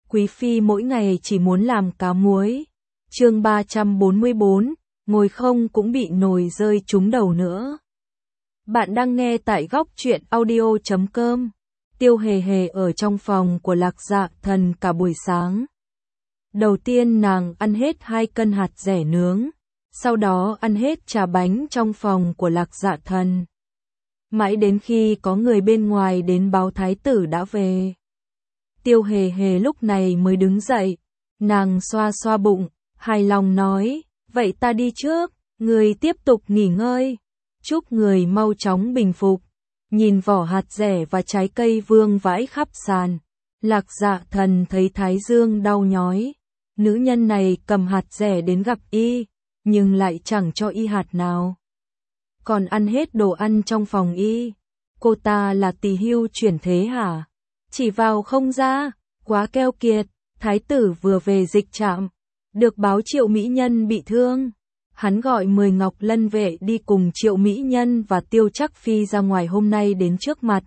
Quý phi mỗi ngày chỉ muốn làm cá muối. Chương 344, ngồi không cũng bị nồi rơi trúng đầu nữa. Bạn đang nghe tại góc truyện audio.com. Tiêu Hề Hề ở trong phòng của Lạc Dạ Thần cả buổi sáng. Đầu tiên nàng ăn hết 2 cân hạt dẻ nướng, sau đó ăn hết trà bánh trong phòng của Lạc Dạ Thần. Mãi đến khi có người bên ngoài đến báo thái tử đã về. Tiêu Hề Hề lúc này mới đứng dậy, nàng xoa xoa bụng, hài lòng nói, vậy ta đi trước, người tiếp tục nghỉ ngơi, chúc người mau chóng bình phục. Nhìn vỏ hạt dẻ và trái cây vương vãi khắp sàn, Lạc Dạ Thần thấy thái dương đau nhói, nữ nhân này cầm hạt dẻ đến gặp y, nhưng lại chẳng cho y hạt nào. Còn ăn hết đồ ăn trong phòng y, cô ta là tỳ hưu chuyển thế hả? Chỉ vào không ra, quá keo kiệt. Thái tử vừa về dịch trạm, được báo Triệu Mỹ Nhân bị thương. Hắn gọi 10 Ngọc Lân vệ đi cùng Triệu Mỹ Nhân và Tiêu Trắc Phi ra ngoài hôm nay đến trước mặt.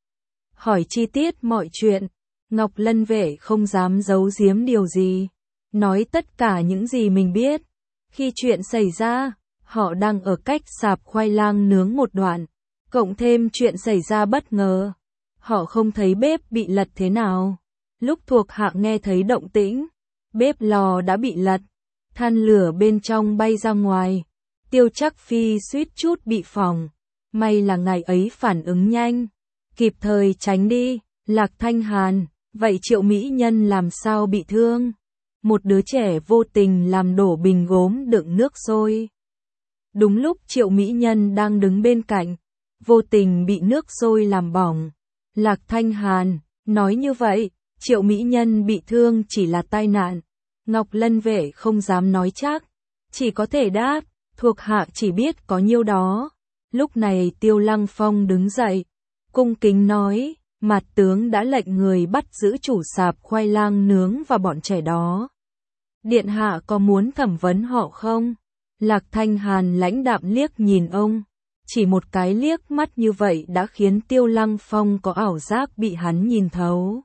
Hỏi chi tiết mọi chuyện, Ngọc Lân vệ không dám giấu giếm điều gì, nói tất cả những gì mình biết. Khi chuyện xảy ra, họ đang ở cách sạp khoai lang nướng một đoạn, cộng thêm chuyện xảy ra bất ngờ. Họ không thấy bếp bị lật thế nào. Lúc thuộc hạ nghe thấy động tĩnh, bếp lò đã bị lật, than lửa bên trong bay ra ngoài. Tiêu Trắc Phi suýt chút bị phỏng, may là ngày ấy phản ứng nhanh, kịp thời tránh đi. Lạc Thanh Hàn, vậy Triệu Mỹ Nhân làm sao bị thương? Một đứa trẻ vô tình làm đổ bình gốm đựng nước sôi. Đúng lúc Triệu Mỹ Nhân đang đứng bên cạnh, vô tình bị nước sôi làm bỏng. Lạc Thanh Hàn nói như vậy, Triệu Mỹ Nhân bị thương chỉ là tai nạn. Ngọc Lân vệ không dám nói chắc, chỉ có thể đáp, thuộc hạ chỉ biết có nhiêu đó. Lúc này Tiêu Lăng Phong đứng dậy, cung kính nói, mặt tướng đã lệnh người bắt giữ chủ sạp khoai lang nướng và bọn trẻ đó. Điện hạ có muốn thẩm vấn họ không? Lạc Thanh Hàn lãnh đạm liếc nhìn ông. Chỉ một cái liếc mắt như vậy đã khiến Tiêu Lăng Phong có ảo giác bị hắn nhìn thấu.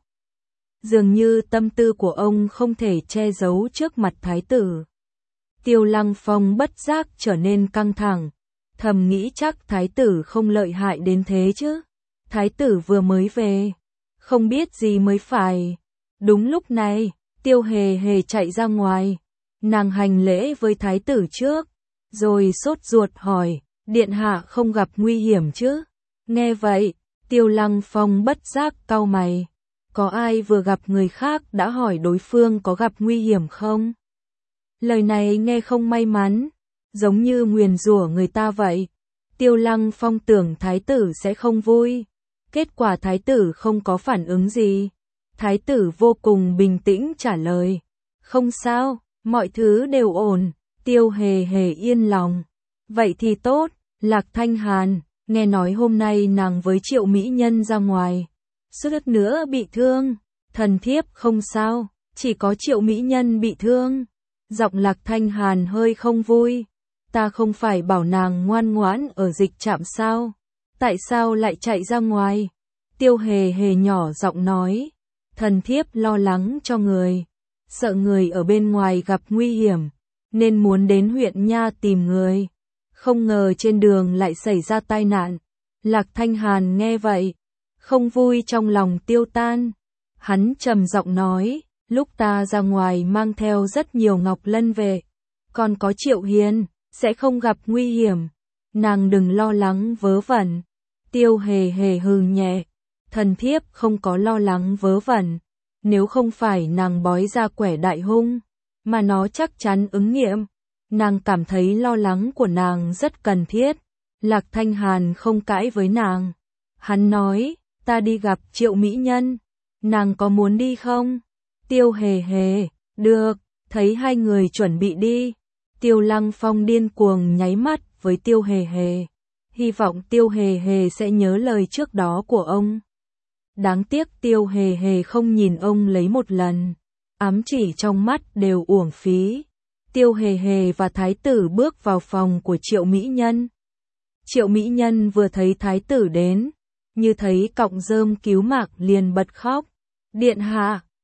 Dường như tâm tư của ông không thể che giấu trước mặt thái tử. Tiêu Lăng Phong bất giác trở nên căng thẳng, thầm nghĩ chắc thái tử không lợi hại đến thế chứ. Thái tử vừa mới về, không biết gì mới phải. Đúng lúc này, Tiêu Hề Hề chạy ra ngoài, nàng hành lễ với thái tử trước, rồi sốt ruột hỏi, điện hạ không gặp nguy hiểm chứ? Nghe vậy, Tiêu Lăng Phong bất giác cau mày. Có ai vừa gặp người khác đã hỏi đối phương có gặp nguy hiểm không? Lời này nghe không may mắn, giống như nguyền rủa người ta vậy. Tiêu Lăng Phong tưởng thái tử sẽ không vui. Kết quả thái tử không có phản ứng gì. Thái tử vô cùng bình tĩnh trả lời. Không sao, mọi thứ đều ổn. Tiêu Hề Hề yên lòng. Vậy thì tốt. Lạc Thanh Hàn, nghe nói hôm nay nàng với Triệu Mỹ Nhân ra ngoài, suýt nữa bị thương. Thần thiếp không sao, chỉ có Triệu Mỹ Nhân bị thương. Giọng Lạc Thanh Hàn hơi không vui. Ta không phải bảo nàng ngoan ngoãn ở dịch trạm sao? Tại sao lại chạy ra ngoài? Tiêu Hề Hề nhỏ giọng nói. Thần thiếp lo lắng cho người, sợ người ở bên ngoài gặp nguy hiểm, nên muốn đến huyện Nha tìm người. Không ngờ trên đường lại xảy ra tai nạn. Lạc Thanh Hàn nghe vậy, không vui trong lòng tiêu tan. Hắn trầm giọng nói, lúc ta ra ngoài mang theo rất nhiều Ngọc Lân vệ, còn có Triệu Hiền, sẽ không gặp nguy hiểm. Nàng đừng lo lắng vớ vẩn. Tiêu Hề Hề hừ nhẹ, thần thiếp không có lo lắng vớ vẩn. Nếu không phải nàng bói ra quẻ đại hung, mà nó chắc chắn ứng nghiệm. Nàng cảm thấy lo lắng của nàng rất cần thiết. Lạc Thanh Hàn không cãi với nàng. Hắn nói, ta đi gặp Triệu Mỹ Nhân. Nàng có muốn đi không? Tiêu Hề Hề, được, thấy hai người chuẩn bị đi. Tiêu Lăng Phong điên cuồng nháy mắt với Tiêu Hề Hề. Hy vọng Tiêu Hề Hề sẽ nhớ lời trước đó của ông. Đáng tiếc Tiêu Hề Hề không nhìn ông lấy một lần. Ám chỉ trong mắt đều uổng phí. Tiêu Hề Hề và thái tử bước vào phòng của Triệu Mỹ Nhân. Triệu Mỹ Nhân vừa thấy thái tử đến, như thấy cọng rơm cứu mạng liền bật khóc. Điện hạ,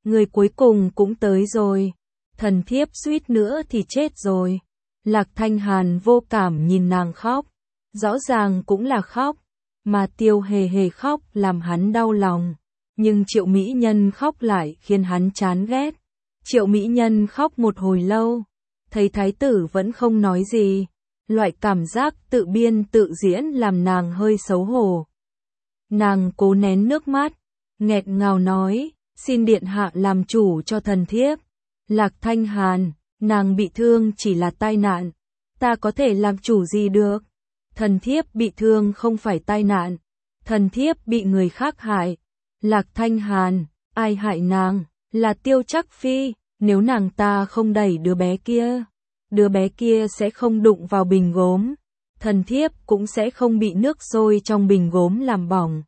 người cuối cùng cũng tới rồi. Thần thiếp suýt nữa thì chết rồi. Lạc Thanh Hàn vô cảm nhìn nàng khóc. Rõ ràng cũng là khóc. Mà Tiêu Hề Hề khóc làm hắn đau lòng. Nhưng Triệu Mỹ Nhân khóc lại khiến hắn chán ghét. Triệu Mỹ Nhân khóc một hồi lâu. Thấy thái tử vẫn không nói gì. Loại cảm giác tự biên tự diễn làm nàng hơi xấu hổ. Nàng cố nén nước mắt. Nghẹt ngào nói. Xin điện hạ làm chủ cho thần thiếp. Lạc Thanh Hàn, nàng bị thương chỉ là tai nạn. Ta có thể làm chủ gì được? Thần thiếp bị thương không phải tai nạn. Thần thiếp bị người khác hại. Lạc Thanh Hàn, ai hại nàng? Là Tiêu Trắc Phi. Nếu nàng ta không đẩy đứa bé kia sẽ không đụng vào bình gốm. Thần thiếp cũng sẽ không bị nước sôi trong bình gốm làm bỏng.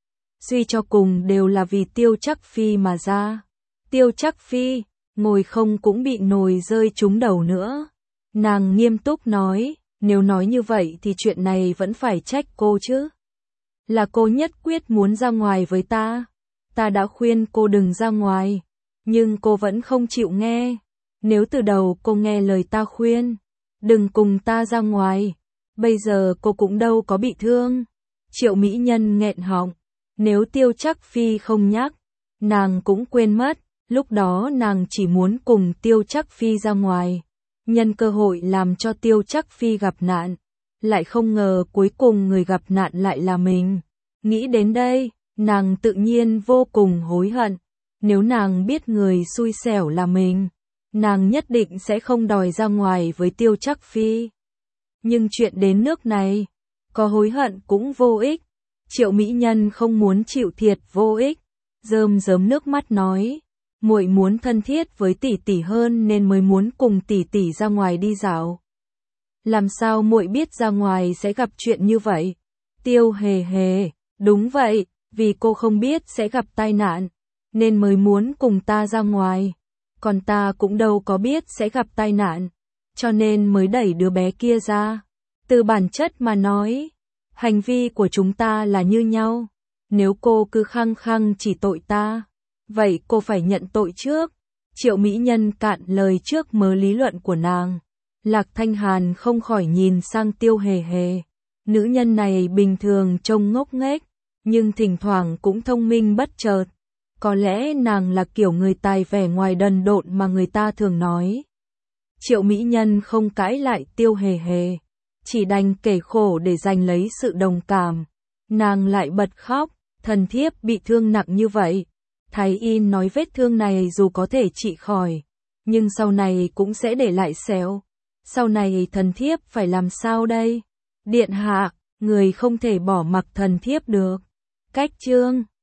Suy cho cùng đều là vì Tiêu Trắc Phi mà ra. Tiêu Trắc Phi, ngồi không cũng bị nồi rơi trúng đầu nữa. Nàng nghiêm túc nói, nếu nói như vậy thì chuyện này vẫn phải trách cô chứ. Là cô nhất quyết muốn ra ngoài với ta. Ta đã khuyên cô đừng ra ngoài, nhưng cô vẫn không chịu nghe. Nếu từ đầu cô nghe lời ta khuyên, đừng cùng ta ra ngoài, bây giờ cô cũng đâu có bị thương. Triệu Mỹ Nhân nghẹn họng, nếu Tiêu Trắc Phi không nhắc, nàng cũng quên mất. Lúc đó nàng chỉ muốn cùng Tiêu Trắc Phi ra ngoài, nhân cơ hội làm cho Tiêu Trắc Phi gặp nạn. Lại không ngờ cuối cùng người gặp nạn lại là mình. Nghĩ đến đây, nàng tự nhiên vô cùng hối hận. Nếu nàng biết người xui xẻo là mình, nàng nhất định sẽ không đòi ra ngoài với Tiêu Trắc Phi. Nhưng chuyện đến nước này, có hối hận cũng vô ích. Triệu Mỹ Nhân không muốn chịu thiệt vô ích, rơm rớm nước mắt nói. Muội muốn thân thiết với tỷ tỷ hơn nên mới muốn cùng tỷ tỷ ra ngoài đi dạo. Làm sao muội biết ra ngoài sẽ gặp chuyện như vậy? Tiêu Hề Hề, đúng vậy, vì cô không biết sẽ gặp tai nạn, nên mới muốn cùng ta ra ngoài. Còn ta cũng đâu có biết sẽ gặp tai nạn, cho nên mới đẩy đứa bé kia ra. Từ bản chất mà nói, hành vi của chúng ta là như nhau. Nếu cô cứ khăng khăng chỉ tội ta, vậy cô phải nhận tội trước. Triệu Mỹ Nhân cạn lời trước mớ lý luận của nàng. Lạc Thanh Hàn không khỏi nhìn sang Tiêu Hề Hề. Nữ nhân này bình thường trông ngốc nghếch, nhưng thỉnh thoảng cũng thông minh bất chợt. Có lẽ nàng là kiểu người tài vẻ ngoài đần độn mà người ta thường nói. Triệu Mỹ Nhân không cãi lại Tiêu Hề Hề, chỉ đành kể khổ để giành lấy sự đồng cảm. Nàng lại bật khóc, thần thiếp bị thương nặng như vậy. Thái y nói vết thương này dù có thể trị khỏi, nhưng sau này cũng sẽ để lại sẹo. Sau này thần thiếp phải làm sao đây? Điện hạ, người không thể bỏ mặc thần thiếp được. Cách chương